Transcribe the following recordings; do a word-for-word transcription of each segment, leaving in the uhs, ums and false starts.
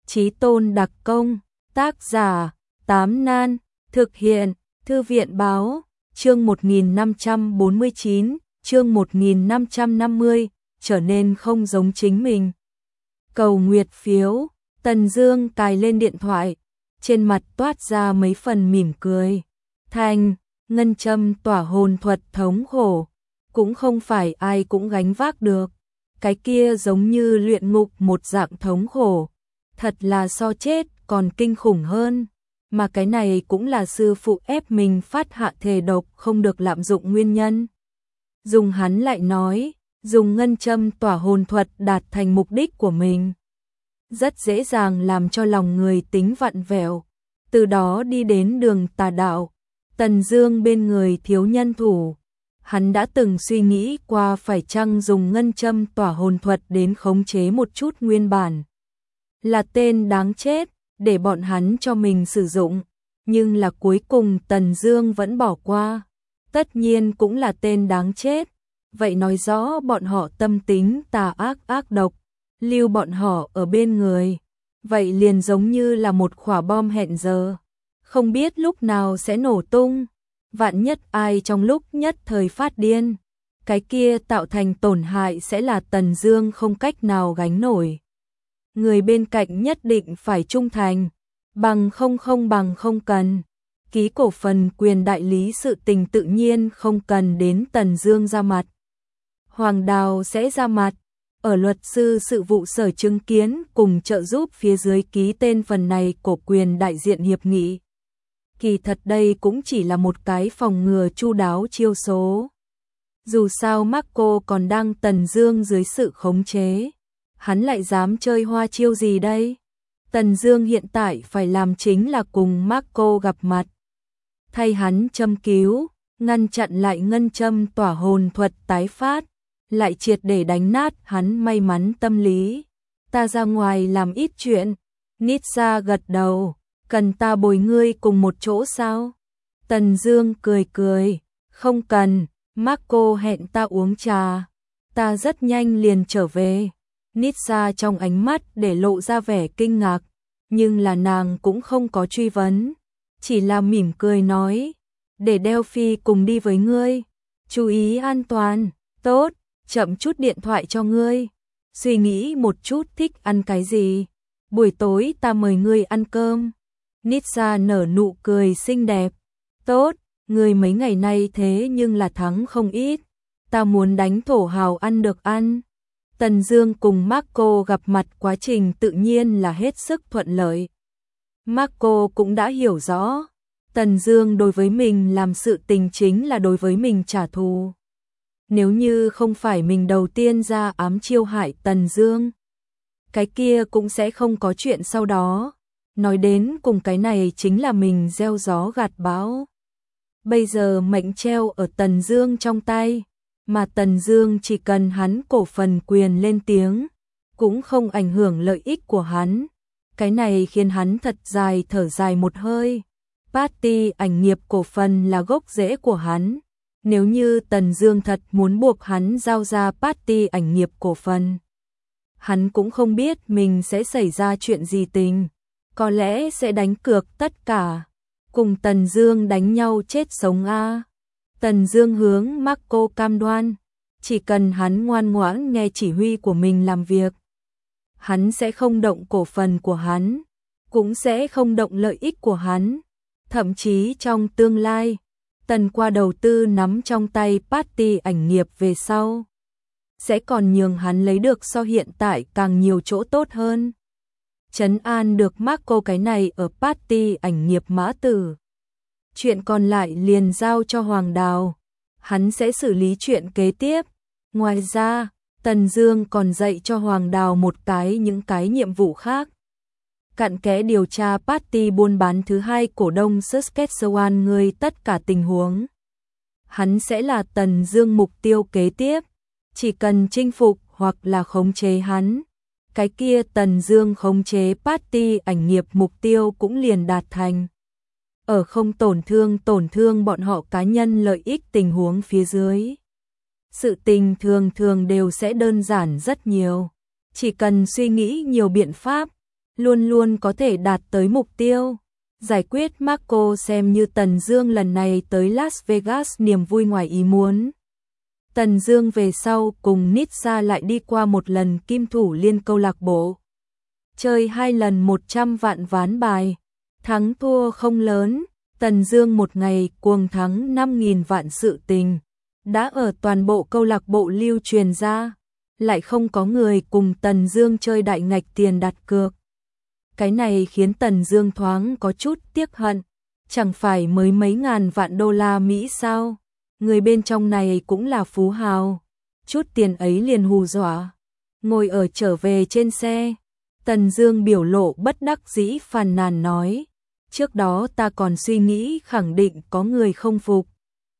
Chí Tôn đặc công, tác giả, Tám Nan, thực hiện, Thư viện báo, chương một nghìn năm trăm bốn mươi chín, chương một nghìn năm trăm năm mươi, trở nên không giống chính mình. Cầu nguyệt phiếu, Tần Dương cài lên điện thoại, trên mặt toát ra mấy phần mỉm cười. Thành, ngân châm tỏa hồn thuật thống khổ, cũng không phải ai cũng gánh vác được. Cái kia giống như luyện ngục một dạng thống khổ, thật là so chết còn kinh khủng hơn. Mà cái này cũng là sư phụ ép mình phát hạ thề độc không được lạm dụng nguyên nhân. Dùng hắn lại nói, dùng ngân châm tỏa hồn thuật đạt thành mục đích của mình. Rất dễ dàng làm cho lòng người tính vặn vẹo, từ đó đi đến đường tà đạo. Tần Dương bên người thiếu nhân thủ, hắn đã từng suy nghĩ qua phải chăng dùng ngân châm tỏa hồn thuật đến khống chế một chút nguyên bản. Là tên đáng chết, để bọn hắn cho mình sử dụng, nhưng là cuối cùng Tần Dương vẫn bỏ qua. Tất nhiên cũng là tên đáng chết, vậy nói rõ bọn họ tâm tính tà ác ác độc, lưu bọn họ ở bên người, vậy liền giống như là một quả bom hẹn giờ, không biết lúc nào sẽ nổ tung. Vạn nhất ai trong lúc nhất thời phát điên, cái kia tạo thành tổn hại sẽ là Tần Dương không cách nào gánh nổi. Người bên cạnh nhất định phải trung thành, bằng không không bằng không cần. Ký cổ phần quyền đại lý sự tình tự nhiên không cần đến Tần Dương ra mặt. Hoàng Đào sẽ ra mặt, ở luật sư sự vụ sở chứng kiến cùng trợ giúp phía dưới ký tên phần này cổ quyền đại diện hiệp nghị. Kỳ thật đây cũng chỉ là một cái phòng ngừa chu đáo chiêu số. Dù sao Marco còn đang Tần Dương dưới sự khống chế, hắn lại dám chơi hoa chiêu gì đây? Tần Dương hiện tại phải làm chính là cùng Marco gặp mặt, thay hắn châm cứu, ngăn chặn lại ngân châm tỏa hồn thuật tái phát, lại triệt để đánh nát hắn may mắn tâm lý. Ta ra ngoài làm ít chuyện. Nitsa gật đầu. Cần ta bồi ngươi cùng một chỗ sao? Tần Dương cười cười, không cần, Marco hẹn ta uống trà, ta rất nhanh liền trở về. Nitsa trong ánh mắt để lộ ra vẻ kinh ngạc, nhưng là nàng cũng không có truy vấn, chỉ là mỉm cười nói, để Delphi cùng đi với ngươi, chú ý an toàn. Tốt, chậm chút điện thoại cho ngươi, suy nghĩ một chút thích ăn cái gì, buổi tối ta mời ngươi ăn cơm. Nitsa nở nụ cười xinh đẹp. Tốt, người mấy ngày nay thế nhưng là thắng không ít, ta muốn đánh thổ hào ăn được ăn. Tần Dương cùng Marco gặp mặt quá trình tự nhiên là hết sức thuận lợi. Marco cũng đã hiểu rõ, Tần Dương đối với mình làm sự tình chính là đối với mình trả thù. Nếu như không phải mình đầu tiên ra ám chiêu hại Tần Dương, cái kia cũng sẽ không có chuyện sau đó. Nói đến cùng cái này chính là mình gieo gió gặt bão. Bây giờ mệnh treo ở Tần Dương trong tay, mà Tần Dương chỉ cần hắn cổ phần quyền lên tiếng, cũng không ảnh hưởng lợi ích của hắn. Cái này khiến hắn thật dài thở dài một hơi. Party ảnh nghiệp cổ phần là gốc rễ của hắn. Nếu như Tần Dương thật muốn buộc hắn giao ra Party ảnh nghiệp cổ phần, hắn cũng không biết mình sẽ xảy ra chuyện gì tình. Có lẽ sẽ đánh cược tất cả, cùng Tần Dương đánh nhau chết sống a. Tần Dương hướng Marco cam đoan, chỉ cần hắn ngoan ngoãn nghe chỉ huy của mình làm việc, hắn sẽ không động cổ phần của hắn, cũng sẽ không động lợi ích của hắn. Thậm chí trong tương lai, Tần qua đầu tư nắm trong tay Party ảnh nghiệp về sau, sẽ còn nhường hắn lấy được so hiện tại càng nhiều chỗ tốt hơn. Trấn an được Marco cái này ở Party ảnh nghiệp mã tử. Chuyện còn lại liền giao cho Hoàng Đào, hắn sẽ xử lý chuyện kế tiếp. Ngoài ra, Tần Dương còn dạy cho Hoàng Đào một cái những cái nhiệm vụ khác. Cặn kẽ điều tra Party buôn bán thứ hai cổ đông Saskatchewan người tất cả tình huống. Hắn sẽ là Tần Dương mục tiêu kế tiếp, chỉ cần chinh phục hoặc là khống chế hắn, cái kia Tần Dương khống chế Party ảnh nghiệp mục tiêu cũng liền đạt thành. Ở không tổn thương tổn thương bọn họ cá nhân lợi ích tình huống phía dưới, sự tình thường thường đều sẽ đơn giản rất nhiều. Chỉ cần suy nghĩ nhiều biện pháp luôn luôn có thể đạt tới mục tiêu. Giải quyết Marco xem như Tần Dương lần này tới Las Vegas niềm vui ngoài ý muốn. Tần Dương về sau cùng Nitsa lại đi qua một lần kim thủ liên câu lạc bộ. Chơi hai lần một trăm vạn ván bài. Thắng thua không lớn, Tần Dương một ngày cuồng thắng năm nghìn vạn sự tình. Đã ở toàn bộ câu lạc bộ lưu truyền ra. Lại không có người cùng Tần Dương chơi đại ngạch tiền đặt cược. Cái này khiến Tần Dương thoáng có chút tiếc hận. Chẳng phải mới mấy ngàn vạn đô la Mỹ sao? Người bên trong này cũng là phú hào. Chút tiền ấy liền hù dọa. Ngồi ở trở về trên xe. Tần Dương biểu lộ bất đắc dĩ phàn nàn nói. Trước đó ta còn suy nghĩ khẳng định có người không phục.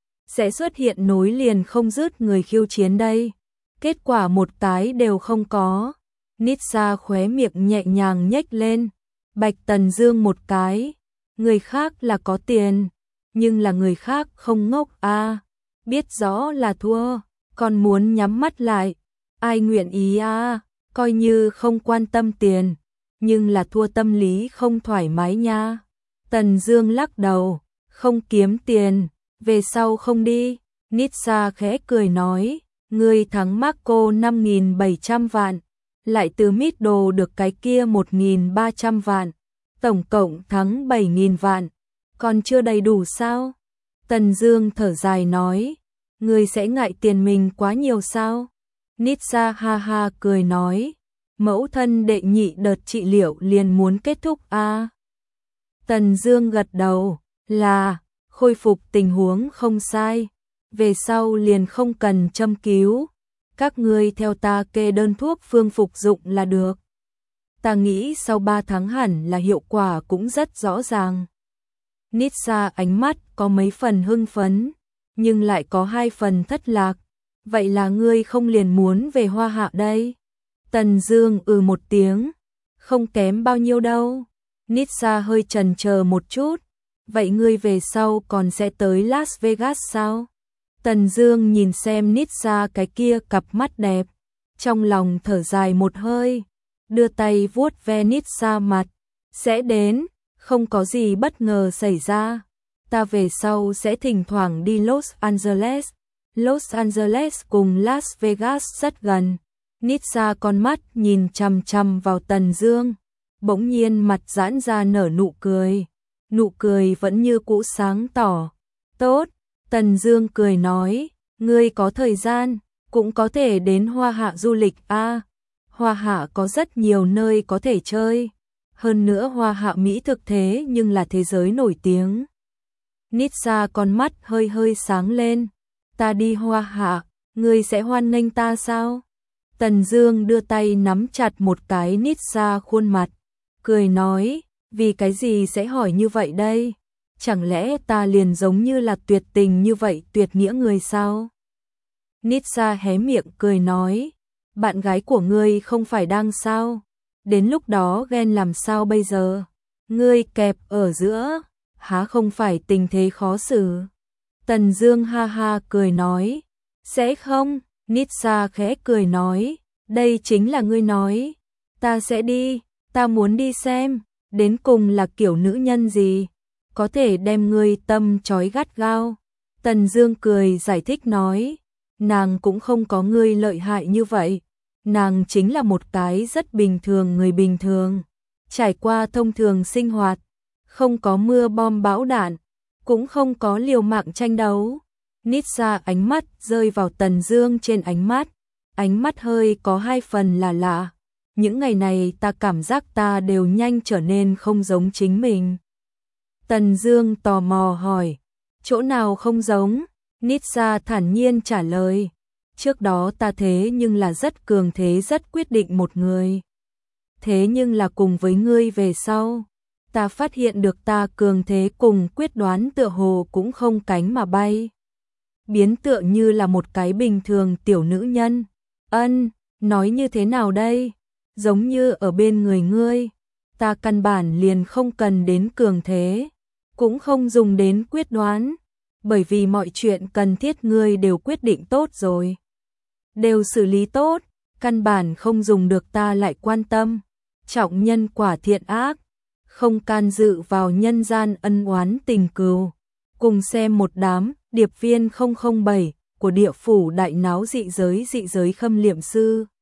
Sẽ xuất hiện nối liền không dứt người khiêu chiến đây. Kết quả một cái đều không có. Nitsa khóe miệng nhẹ nhàng nhếch lên. Bạch Tần Dương một cái. Người khác là có tiền. Nhưng là người khác không ngốc a. Biết rõ là thua. Còn muốn nhắm mắt lại. Ai nguyện ý a. Coi như không quan tâm tiền. Nhưng là thua tâm lý không thoải mái nha. Tần Dương lắc đầu. Không kiếm tiền. Về sau không đi. Nitsa khẽ cười nói. Ngươi thắng Marco năm nghìn bảy trăm vạn. Lại từ Middle được cái kia một nghìn ba trăm vạn. Tổng cộng thắng bảy nghìn vạn. Còn chưa đầy đủ sao? Tần Dương thở dài nói. Ngươi sẽ ngại tiền mình quá nhiều sao? Nitsa ha ha cười nói. Mẫu thân đệ nhị đợt trị liệu liền muốn kết thúc a. À? Tần Dương gật đầu. Là, khôi phục tình huống không sai. Về sau liền không cần châm cứu. Các ngươi theo ta kê đơn thuốc phương phục dụng là được. Ta nghĩ sau ba tháng hẳn là hiệu quả cũng rất rõ ràng. Nitsa ánh mắt có mấy phần hưng phấn, nhưng lại có hai phần thất lạc. Vậy là ngươi không liền muốn về Hoa Hạ đây? Tần Dương ừ một tiếng. Không kém bao nhiêu đâu. Nitsa hơi chần chờ một chút. Vậy ngươi về sau còn sẽ tới Las Vegas sao? Tần Dương nhìn xem Nitsa cái kia cặp mắt đẹp. Trong lòng thở dài một hơi. Đưa tay vuốt ve Nitsa mặt. Sẽ đến, không có gì bất ngờ xảy ra. Ta về sau sẽ thỉnh thoảng đi Los Angeles. Los Angeles cùng Las Vegas rất gần. Nitsa con mắt nhìn chằm chằm vào Tần Dương. Bỗng nhiên mặt giãn ra nở nụ cười. Nụ cười vẫn như cũ sáng tỏ. Tốt, Tần Dương cười nói. Ngươi có thời gian, cũng có thể đến Hoa Hạ du lịch a. À, Hoa Hạ có rất nhiều nơi có thể chơi. Hơn nữa Hoa Hạ mỹ thực thế nhưng là thế giới nổi tiếng. Nitsa con mắt hơi hơi sáng lên. Ta đi Hoa Hạ, ngươi sẽ hoan nghênh ta sao? Tần Dương đưa tay nắm chặt một cái Nitsa khuôn mặt, cười nói, vì cái gì sẽ hỏi như vậy đây? Chẳng lẽ ta liền giống như là tuyệt tình như vậy tuyệt nghĩa người sao? Nitsa hé miệng cười nói, bạn gái của ngươi không phải đang sao? Đến lúc đó ghen làm sao bây giờ? Ngươi kẹp ở giữa, há không phải tình thế khó xử? Tần Dương ha ha cười nói, sẽ không? Nitsa khẽ cười nói, đây chính là ngươi nói, ta sẽ đi, ta muốn đi xem, đến cùng là kiểu nữ nhân gì, có thể đem ngươi tâm trói gắt gao. Tần Dương cười giải thích nói, nàng cũng không có ngươi lợi hại như vậy, nàng chính là một cái rất bình thường người bình thường, trải qua thông thường sinh hoạt, không có mưa bom bão đạn, cũng không có liều mạng tranh đấu. Nitsa ánh mắt rơi vào Tần Dương trên ánh mắt, ánh mắt hơi có hai phần là lạ. Những ngày này ta cảm giác ta đều nhanh trở nên không giống chính mình. Tần Dương tò mò hỏi, chỗ nào không giống? Nitsa thản nhiên trả lời, trước đó ta thế nhưng là rất cường thế rất quyết định một người. Thế nhưng là cùng với ngươi về sau, ta phát hiện được ta cường thế cùng quyết đoán tựa hồ cũng không cánh mà bay. Biến tựa như là một cái bình thường tiểu nữ nhân. Ân, nói như thế nào đây? Giống như ở bên người ngươi, ta căn bản liền không cần đến cường thế, cũng không dùng đến quyết đoán, bởi vì mọi chuyện cần thiết ngươi đều quyết định tốt rồi. Đều xử lý tốt, căn bản không dùng được ta lại quan tâm. trọng nhân quả thiện ác, không can dự vào nhân gian ân oán tình cừu. Cùng xem một đám điệp viên không không bảy của địa phủ đại náo dị giới dị giới Khâm Liệm Sư.